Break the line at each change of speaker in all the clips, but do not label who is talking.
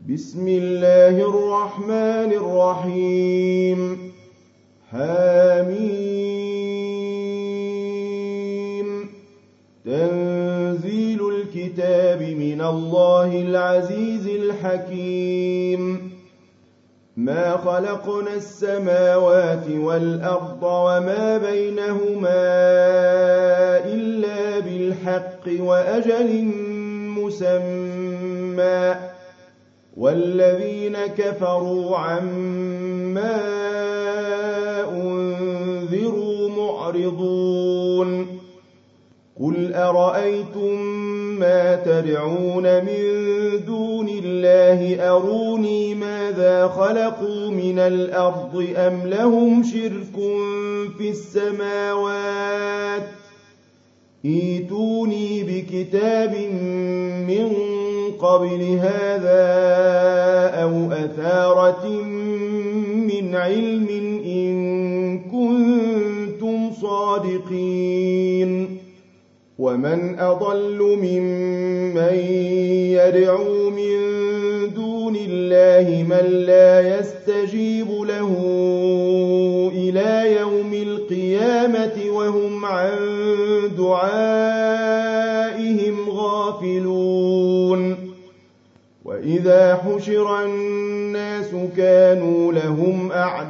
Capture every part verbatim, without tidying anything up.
بسم الله الرحمن الرحيم حميم تنزيل الكتاب من الله العزيز الحكيم ما خلقنا السماوات والأرض وما بينهما إلا بالحق وأجل مسمى والذين كفروا عما أنذروا معرضون قل أرأيتم ما تدعون من دون الله أروني ماذا خلقوا من الأرض أم لهم شرك في السماوات ائتوني بكتاب من قبل هذا أو أثارة من علم إن كنتم صادقين ومن أضل ممن يدعو من دون الله من لا يستجيب له إلى يوم القيامة وهم عن دعائهم غافلون وإذا حشر الناس كانوا لهم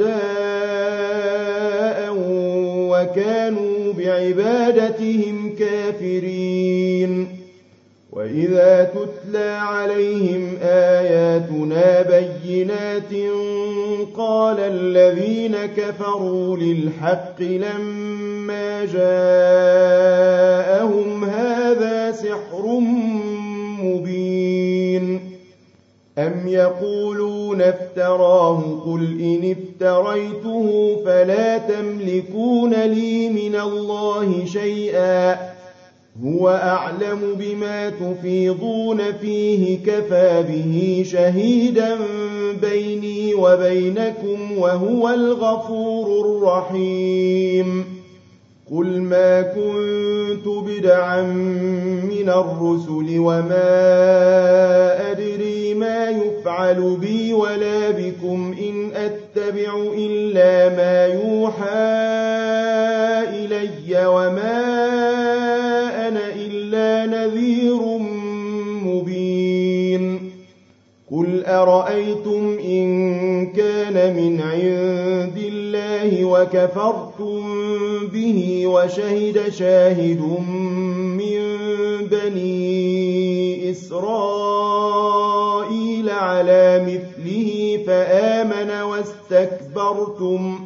أعداء وكانوا بعبادتهم كافرين وإذا تتلى عليهم آياتنا بينات قال الذين كفروا للحق لما جاءهم هذا سحر مبين أم يقولون افتراه قل إن افتريته فلا تملكون لي من الله شيئا هو أعلم بما تفيضون فيه كفى به شهيدا بيني وبينكم وهو الغفور الرحيم قل ما كنت بدعا من الرسل وما أدري ما يفعل بي ولا بكم إن أتبع إلا ما يوحى إلي وما أنا إلا نذير مبين قل أرأيتم إن كان من عند الله وكفرتم به وشهد شاهد من بني إسرائيل على مثله فآمن واستكبرتم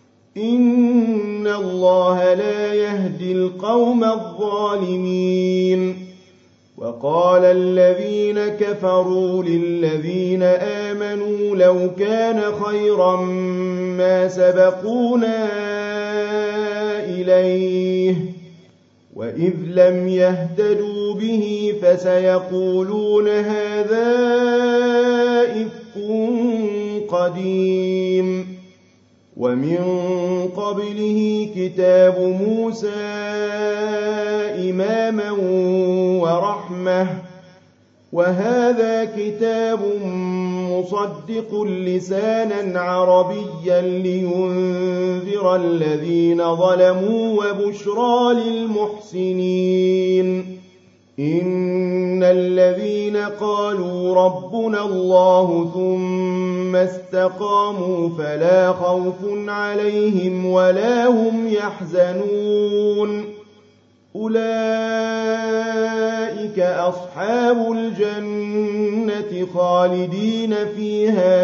إن الله لا يهدي القوم الظالمين وقال الذين كفروا للذين آمنوا لو كان خيرا ما سبقونا إليه وإذ لم يهتدوا به فسيقولون هذا إفك قديم ومن قبله كتاب موسى إماما ورحمة وهذا كتاب مصدق لسانا عربيا لينذر الذين ظلموا وبشرى للمحسنين إن الذين قالوا ربنا الله ثم استقاموا فلا خوف عليهم ولا هم يحزنون أولئك أصحاب الجنة خالدين فيها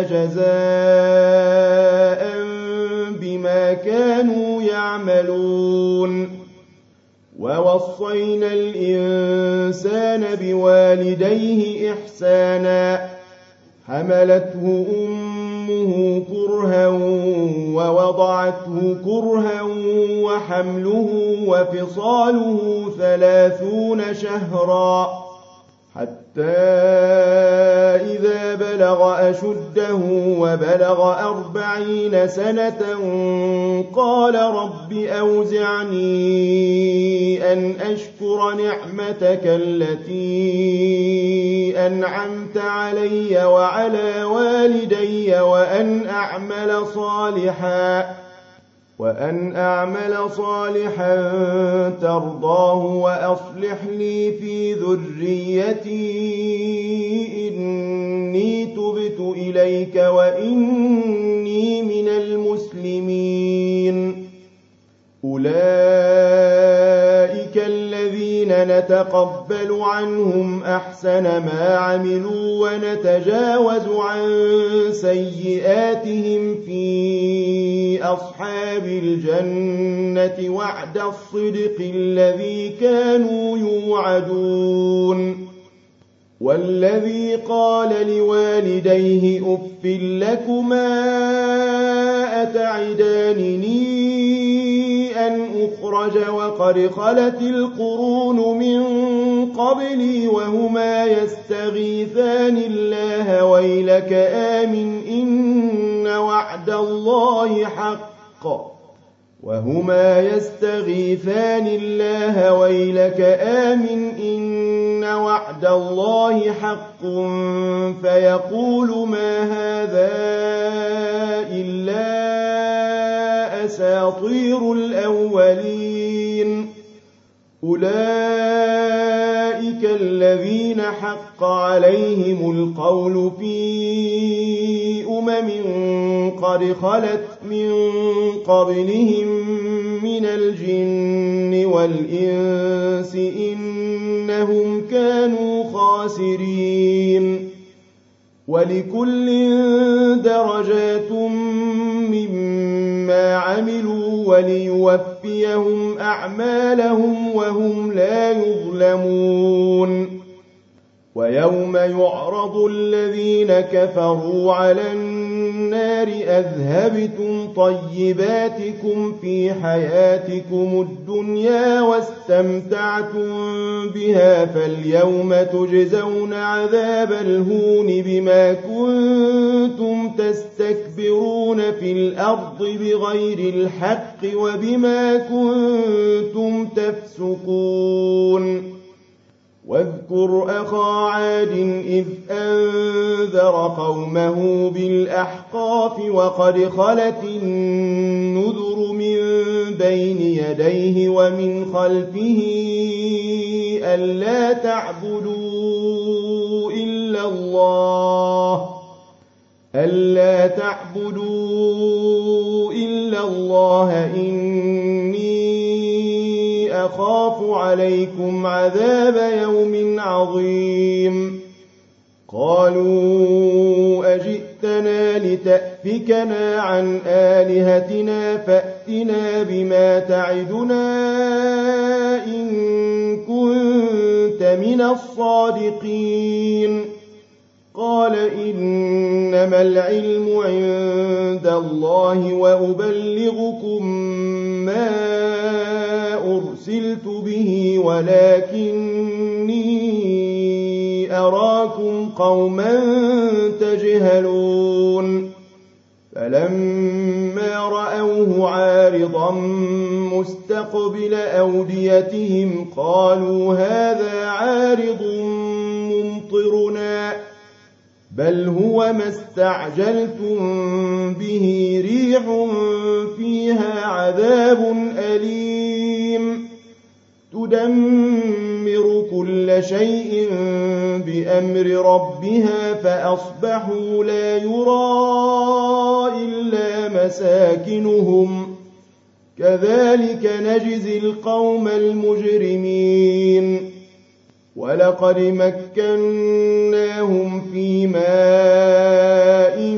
جزاء بما كانوا يعملون ووصينا الإنسان بوالديه إحسانا حملته أمه كرها ووضعته كرها وحمله وفصاله ثلاثون شهرا حتى إذا بلغ أشده وبلغ أربعين سنة قال رب أوزعني أن أشكر نعمتك التي أنعمت علي وعلى والدي وأن أعمل صالحا وأن أعمل صالحا ترضاه وأصلح لي في ذريتي إني تبت إليك وإني من المسلمين. أولئك الذين نتقبل عنهم أحسن ما عملوا ونتجاوز عن سيئاتهم في أصحاب الجنة وعد الصدق الذي كانوا يوعدون. والذي قال لوالديه أف لكما أتعدانني أن أخرج وقد خلت القرون من قبلي وهما يستغيثان الله ويلك آمن إن وعد الله حق وهما يستغيثان الله ويلك آمن إن وعد الله حق فيقول ما هذا إلا أساطير الأولين. أولئك الذين حق عليهم القول في أمم قد خلت من قبلهم من الجن والإنس إنهم كانوا خاسرين. ولكل درجات مما عملوا وليوفيهم أعمالهم وهم لا يظلمون. ويوم يعرض الذين كفروا على النار أذهبتم طيباتكم في حياتكم الدنيا واستمتعتم بها فاليوم تجزون عذاب الهون بما كنتم تستكبرون في الأرض بغير الحق وبما كنتم تفسقون. واذكر أخا عاد إذ أنذر قومه بالأحقاف وقد خلت النذر من بين يديه ومن خلفه ألا تعبدوا إلا الله ألا تعبدوا إلا الله إني أخاف عليكم عذاب يوم عظيم. قالوا أجئتنا لتأفكنا عن آلهتنا فأتنا بما تعدنا إن كنت من الصادقين. قال إنما العلم عند الله وأبلغكم ما أرسلت به ولكني أراكم قوما تجهلون. فلما رأوه عارضا مستقبل أوديتهم قالوا هذا عارض ممطرنا بل هو ما استعجلتم به ريح فيها عذاب أليم تدمر كل شيء بأمر ربها فأصبحوا لا يرى إلا مساكنهم كذلك نجزي القوم المجرمين. ولقد مكناهم في ماء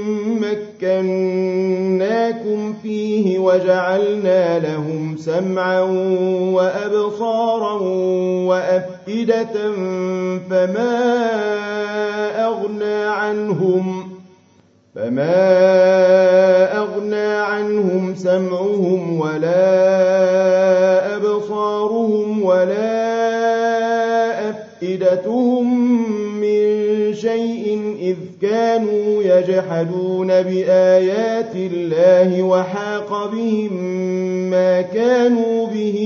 مكناكم فيه وجعلنا لهم سمعا وأبصارا وأفئدة فما أغنى عنهم فما أغنى عنهم سمعهم ولا أبصارهم ولا أفئدتهم من شيء إذ كانوا يجحدون بآيات الله وحاق بهم ما كانوا به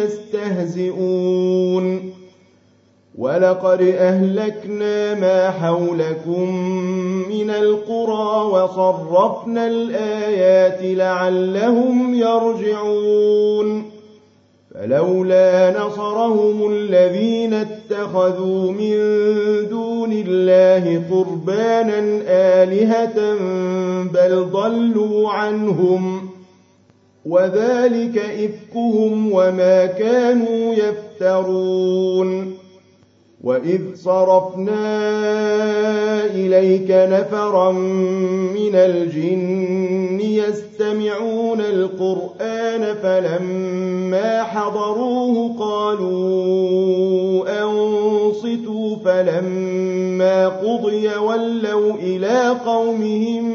يستهزئون ولقد أهلكنا ما حولكم من القرى وصرفنا الآيات لعلهم يرجعون فلولا نصرهم الذين اتخذوا من دون الله قربانا آلهة بل ضلوا عنهم وذلك إفكهم وما كانوا يفترون وإذ صرفنا إليك نفرا من الجن يستمعون القرآن فلما حضروه قالوا أنصتوا فلما قضي ولوا إلى قومهم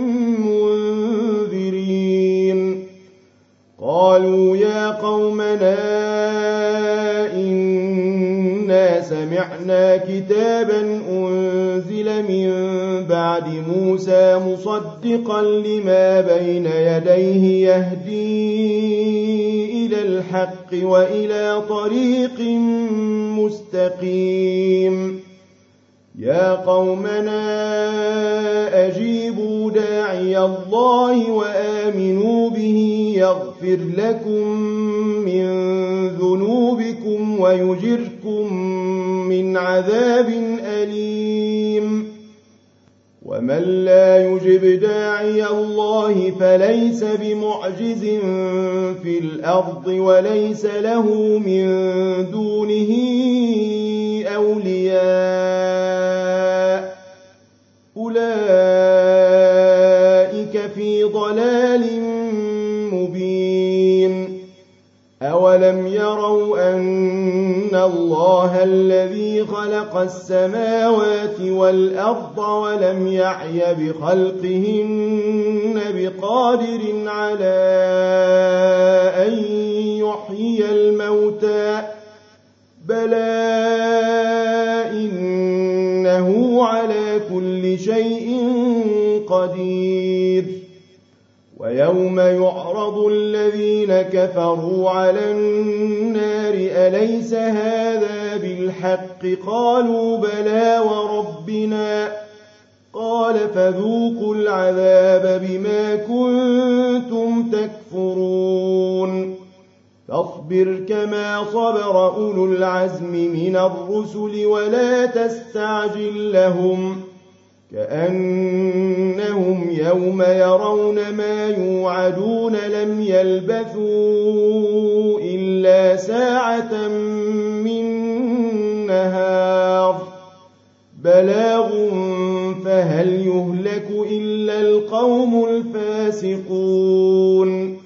منذرين قالوا يا قومنا إنا سمعنا كتابا أنزل من بعد موسى مصدقا لما بين يديه يهدي إلى الحق وإلى طريق مستقيم يا قومنا أجيبوا داعي الله وآمنوا به يغفر لكم من ذنوبكم ويجركم من عذاب أليم ومن لا يجب داعي الله فليس بمعجز في الأرض وليس له من دونه أولياء أولئك في ضلال مبين أولم يروا أن الله الذي خلق السماوات والأرض ولم يعي بخلقهن بقادر على أن يحيي الموتى بلى إنه على كل شيء قدير ويوم يعرض الذين كفروا على النار أليس هذا بالحق قالوا بلى وربنا قال فذوقوا العذاب بما كنتم تكفرون فاصبر كما صبر أولو العزم من الرسل ولا تستعجل لهم كأنهم يوم يرون ما يوعدون لم يلبثوا إلا ساعة من نهار بلاغ فهل يهلك إلا القوم الفاسقون